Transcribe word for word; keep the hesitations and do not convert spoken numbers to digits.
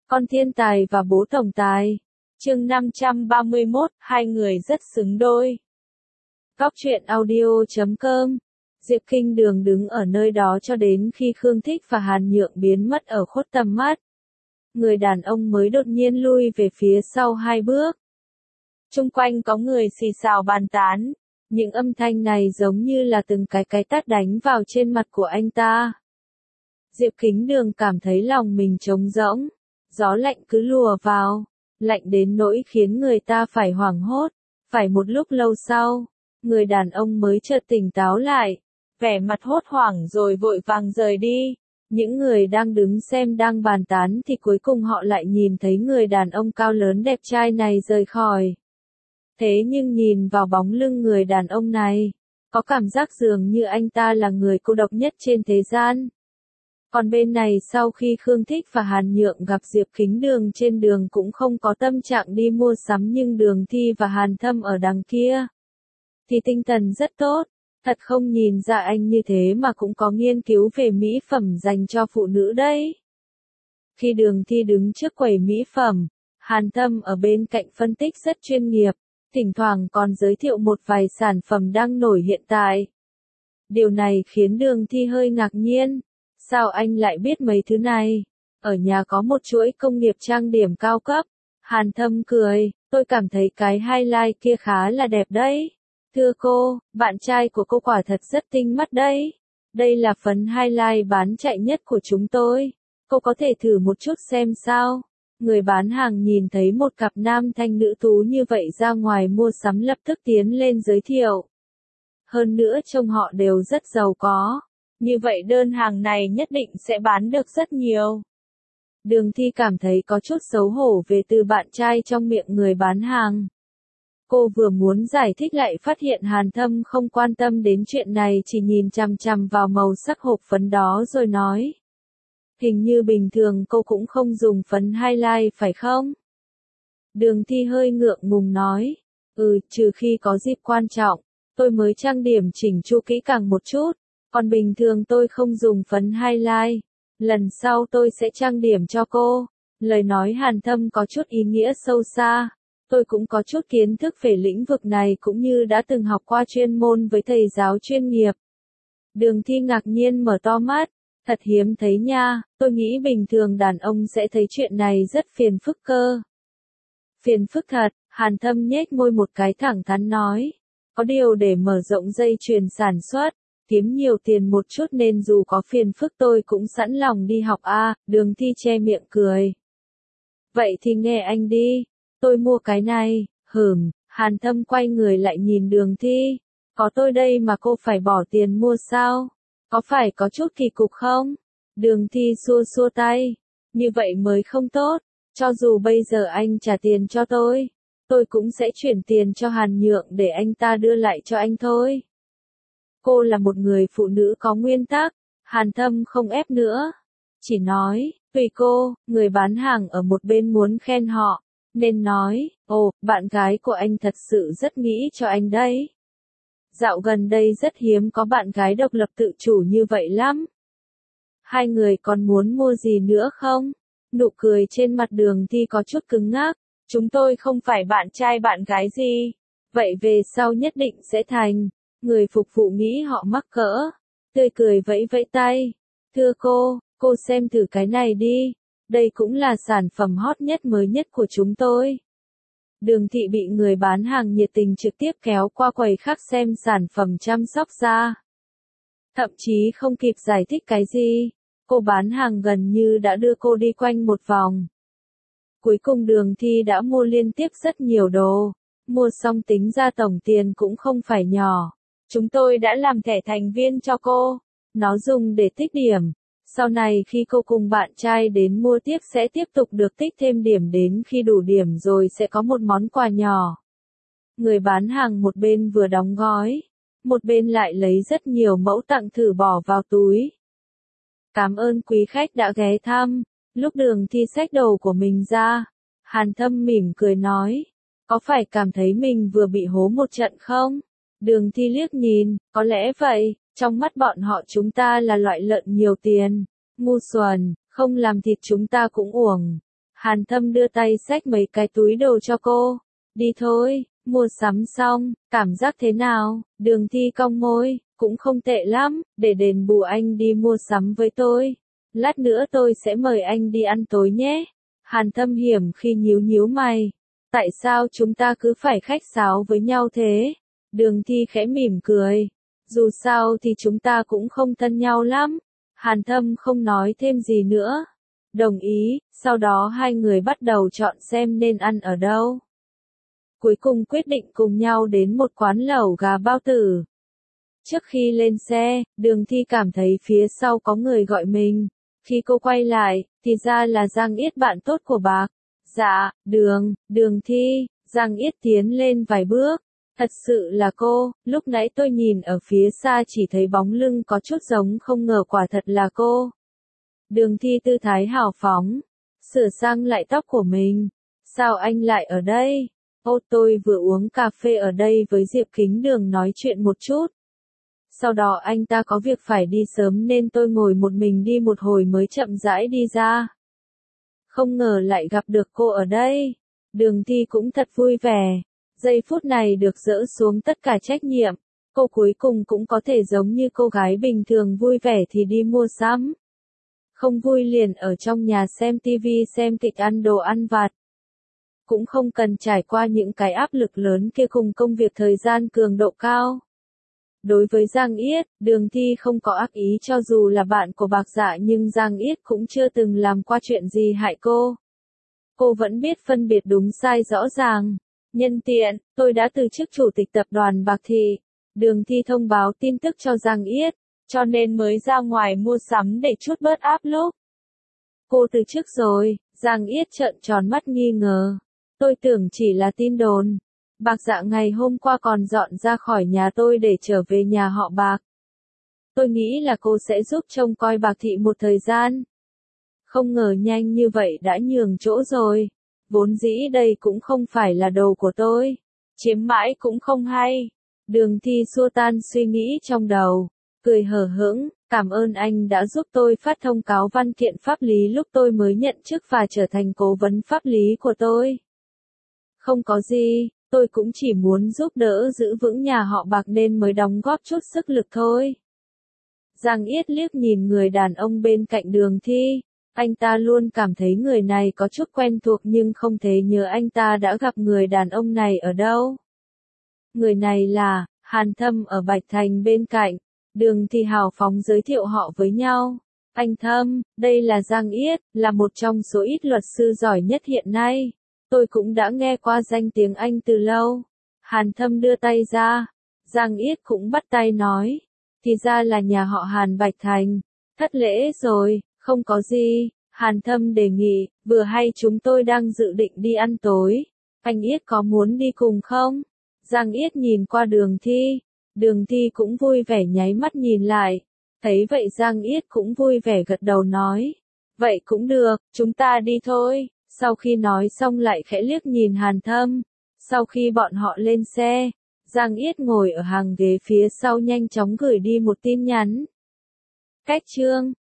Con thiên tài và bố tổng tài. Chương năm trăm ba mươi mốt, hai người rất xứng đôi. Góc truyện audio chấm com. Diệp Kinh Đường đứng ở nơi đó cho đến khi Khương Thích và Hàn Nhượng biến mất ở khuất tầm mắt. Người đàn ông mới đột nhiên lui về phía sau hai bước. Chung quanh có người xì xào bàn tán. Những âm thanh này giống như là từng cái cái tát đánh vào trên mặt của anh ta. Diệp Kính Đường cảm thấy lòng mình trống rỗng. Gió lạnh cứ lùa vào, lạnh đến nỗi khiến người ta phải hoảng hốt. Phải một lúc lâu sau, người đàn ông mới chợt tỉnh táo lại, vẻ mặt hốt hoảng rồi vội vàng rời đi. Những người đang đứng xem đang bàn tán thì cuối cùng họ lại nhìn thấy người đàn ông cao lớn đẹp trai này rời khỏi. Thế nhưng nhìn vào bóng lưng người đàn ông này, có cảm giác dường như anh ta là người cô độc nhất trên thế gian. Còn bên này sau khi Khương Thích và Hàn Nhượng gặp Diệp Kính Đường trên đường cũng không có tâm trạng đi mua sắm, nhưng Đường Thi và Hàn Thâm ở đằng kia thì tinh thần rất tốt, thật không nhìn ra anh như thế mà cũng có nghiên cứu về mỹ phẩm dành cho phụ nữ đấy. Khi Đường Thi đứng trước quầy mỹ phẩm, Hàn Thâm ở bên cạnh phân tích rất chuyên nghiệp, thỉnh thoảng còn giới thiệu một vài sản phẩm đang nổi hiện tại. Điều này khiến Đường Thi hơi ngạc nhiên. Sao anh lại biết mấy thứ này? Ở nhà có một chuỗi công nghiệp trang điểm cao cấp. Hàn Thâm cười, tôi cảm thấy cái highlight kia khá là đẹp đấy. Thưa cô, bạn trai của cô quả thật rất tinh mắt đấy. Đây là phấn highlight bán chạy nhất của chúng tôi. Cô có thể thử một chút xem sao? Người bán hàng nhìn thấy một cặp nam thanh nữ tú như vậy ra ngoài mua sắm lập tức tiến lên giới thiệu. Hơn nữa trông họ đều rất giàu có. Như vậy đơn hàng này nhất định sẽ bán được rất nhiều. Đường Thi cảm thấy có chút xấu hổ về từ bạn trai trong miệng người bán hàng. Cô vừa muốn giải thích lại phát hiện Hàn Thâm không quan tâm đến chuyện này, chỉ nhìn chằm chằm vào màu sắc hộp phấn đó rồi nói. Hình như bình thường cô cũng không dùng phấn highlight phải không? Đường Thi hơi ngượng ngùng nói. Ừ, trừ khi có dịp quan trọng, tôi mới trang điểm chỉnh chu kỹ càng một chút. Còn bình thường tôi không dùng phấn highlight. Lần sau tôi sẽ trang điểm cho cô. Lời nói Hàn Thâm có chút ý nghĩa sâu xa. Tôi cũng có chút kiến thức về lĩnh vực này cũng như đã từng học qua chuyên môn với thầy giáo chuyên nghiệp. Đường Thi ngạc nhiên mở to mắt. Thật hiếm thấy nha, tôi nghĩ bình thường đàn ông sẽ thấy chuyện này rất phiền phức cơ. Phiền phức thật, Hàn Thâm nhếch môi một cái thẳng thắn nói. Có điều để mở rộng dây chuyền sản xuất, kiếm nhiều tiền một chút nên dù có phiền phức tôi cũng sẵn lòng đi học a. À, Đường Thi che miệng cười. Vậy thì nghe anh đi, tôi mua cái này. Hửm, Hàn Thâm quay người lại nhìn Đường Thi. Có tôi đây mà cô phải bỏ tiền mua sao? Có phải có chút kỳ cục không? Đường Thi xua xua tay. Như vậy mới không tốt, cho dù bây giờ anh trả tiền cho tôi, tôi cũng sẽ chuyển tiền cho Hàn Nhượng để anh ta đưa lại cho anh thôi. Cô là một người phụ nữ có nguyên tắc. Hàn Thâm không ép nữa, chỉ nói, tùy cô. Người bán hàng ở một bên muốn khen họ, nên nói, ồ, bạn gái của anh thật sự rất nghĩ cho anh đấy. Dạo gần đây rất hiếm có bạn gái độc lập tự chủ như vậy lắm. Hai người còn muốn mua gì nữa không? Nụ cười trên mặt Đường Thi có chút cứng ngắc. Chúng tôi không phải bạn trai bạn gái gì. Vậy về sau nhất định sẽ thành. Người phục vụ nghĩ họ mắc cỡ. Tươi cười vẫy vẫy tay. Thưa cô, cô xem thử cái này đi. Đây cũng là sản phẩm hot nhất mới nhất của chúng tôi. Đường Thị bị người bán hàng nhiệt tình trực tiếp kéo qua quầy khác xem sản phẩm chăm sóc da. Thậm chí không kịp giải thích cái gì, cô bán hàng gần như đã đưa cô đi quanh một vòng. Cuối cùng Đường Thi đã mua liên tiếp rất nhiều đồ. Mua xong tính ra tổng tiền cũng không phải nhỏ. Chúng tôi đã làm thẻ thành viên cho cô. Nó dùng để tích điểm. Sau này khi cô cùng bạn trai đến mua tiếp sẽ tiếp tục được tích thêm điểm, đến khi đủ điểm rồi sẽ có một món quà nhỏ. Người bán hàng một bên vừa đóng gói, một bên lại lấy rất nhiều mẫu tặng thử bỏ vào túi. Cảm ơn quý khách đã ghé thăm. Lúc Đường Thi xách đồ của mình ra, Hàn Thâm mỉm cười nói. Có phải cảm thấy mình vừa bị hố một trận không? Đường Thi liếc nhìn, có lẽ vậy. Trong mắt bọn họ chúng ta là loại lợn nhiều tiền, ngu xuẩn, không làm thịt chúng ta cũng uổng. Hàn Thâm đưa tay xách mấy cái túi đồ cho cô. Đi thôi, mua sắm xong, cảm giác thế nào? Đường Thi cong môi, cũng không tệ lắm, để đền bù anh đi mua sắm với tôi. Lát nữa tôi sẽ mời anh đi ăn tối nhé. Hàn Thâm hiểm khi nhíu nhíu mày. Tại sao chúng ta cứ phải khách sáo với nhau thế? Đường Thi khẽ mỉm cười. Dù sao thì chúng ta cũng không thân nhau lắm. Hàn Thâm không nói thêm gì nữa. Đồng ý, sau đó hai người bắt đầu chọn xem nên ăn ở đâu. Cuối cùng quyết định cùng nhau đến một quán lẩu gà bao tử. Trước khi lên xe, Đường Thi cảm thấy phía sau có người gọi mình. Khi cô quay lại, thì ra là Giang Yết bạn tốt của bác. Dạ, Đường, Đường Thi, Giang Yết tiến lên vài bước. Thật sự là cô, lúc nãy tôi nhìn ở phía xa chỉ thấy bóng lưng có chút giống, không ngờ quả thật là cô. Đường Thi tư thái hào phóng, sửa sang lại tóc của mình. Sao anh lại ở đây? Ô, tôi vừa uống cà phê ở đây với Diệp Kính Đường nói chuyện một chút. Sau đó anh ta có việc phải đi sớm nên tôi ngồi một mình đi một hồi mới chậm rãi đi ra. Không ngờ lại gặp được cô ở đây. Đường Thi cũng thật vui vẻ. Giây phút này được dỡ xuống tất cả trách nhiệm. Cô cuối cùng cũng có thể giống như cô gái bình thường, vui vẻ thì đi mua sắm. Không vui liền ở trong nhà xem tivi, xem kịch, ăn đồ ăn vặt. Cũng không cần trải qua những cái áp lực lớn kia cùng công việc thời gian cường độ cao. Đối với Giang Yết, Đường Thi không có ác ý, cho dù là bạn của Bạc Dạ, nhưng Giang Yết cũng chưa từng làm qua chuyện gì hại cô. Cô vẫn biết phân biệt đúng sai rõ ràng. Nhân tiện, tôi đã từ chức chủ tịch tập đoàn Bạc Thị. Đường Thi thông báo tin tức cho Giang Yết, cho nên mới ra ngoài mua sắm để chút bớt áp lực. Cô từ chức rồi? Giang Yết trợn tròn mắt nghi ngờ. Tôi tưởng chỉ là tin đồn. Bạc Dạ ngày hôm qua còn dọn ra khỏi nhà tôi để trở về nhà họ Bạc. Tôi nghĩ là cô sẽ giúp trông coi Bạc Thị một thời gian. Không ngờ nhanh như vậy đã nhường chỗ rồi. Vốn dĩ đây cũng không phải là đồ của tôi. Chiếm mãi cũng không hay. Đường Thi xua tan suy nghĩ trong đầu. Cười hờ hững, cảm ơn anh đã giúp tôi phát thông cáo văn kiện pháp lý lúc tôi mới nhận chức và trở thành cố vấn pháp lý của tôi. Không có gì, tôi cũng chỉ muốn giúp đỡ giữ vững nhà họ Bạc nên mới đóng góp chút sức lực thôi. Giang Yết liếc nhìn người đàn ông bên cạnh Đường Thi. Anh ta luôn cảm thấy người này có chút quen thuộc nhưng không thể nhớ anh ta đã gặp người đàn ông này ở đâu. Người này là Hàn Thâm ở Bạch Thành bên cạnh. Đường Thi hào phóng giới thiệu họ với nhau. Anh Thâm, đây là Giang Yết, là một trong số ít luật sư giỏi nhất hiện nay. Tôi cũng đã nghe qua danh tiếng anh từ lâu. Hàn Thâm đưa tay ra. Giang Yết cũng bắt tay nói. Thì ra là nhà họ Hàn Bạch Thành. Thất lễ rồi, không có gì. Hàn Thâm đề nghị, vừa hay chúng tôi đang dự định đi ăn tối. Anh Yết có muốn đi cùng không? Giang Yết nhìn qua Đường Thi. Đường Thi cũng vui vẻ nháy mắt nhìn lại. Thấy vậy Giang Yết cũng vui vẻ gật đầu nói. Vậy cũng được, chúng ta đi thôi. Sau khi nói xong lại khẽ liếc nhìn Hàn Thâm. Sau khi bọn họ lên xe, Giang Yết ngồi ở hàng ghế phía sau nhanh chóng gửi đi một tin nhắn. Cách chương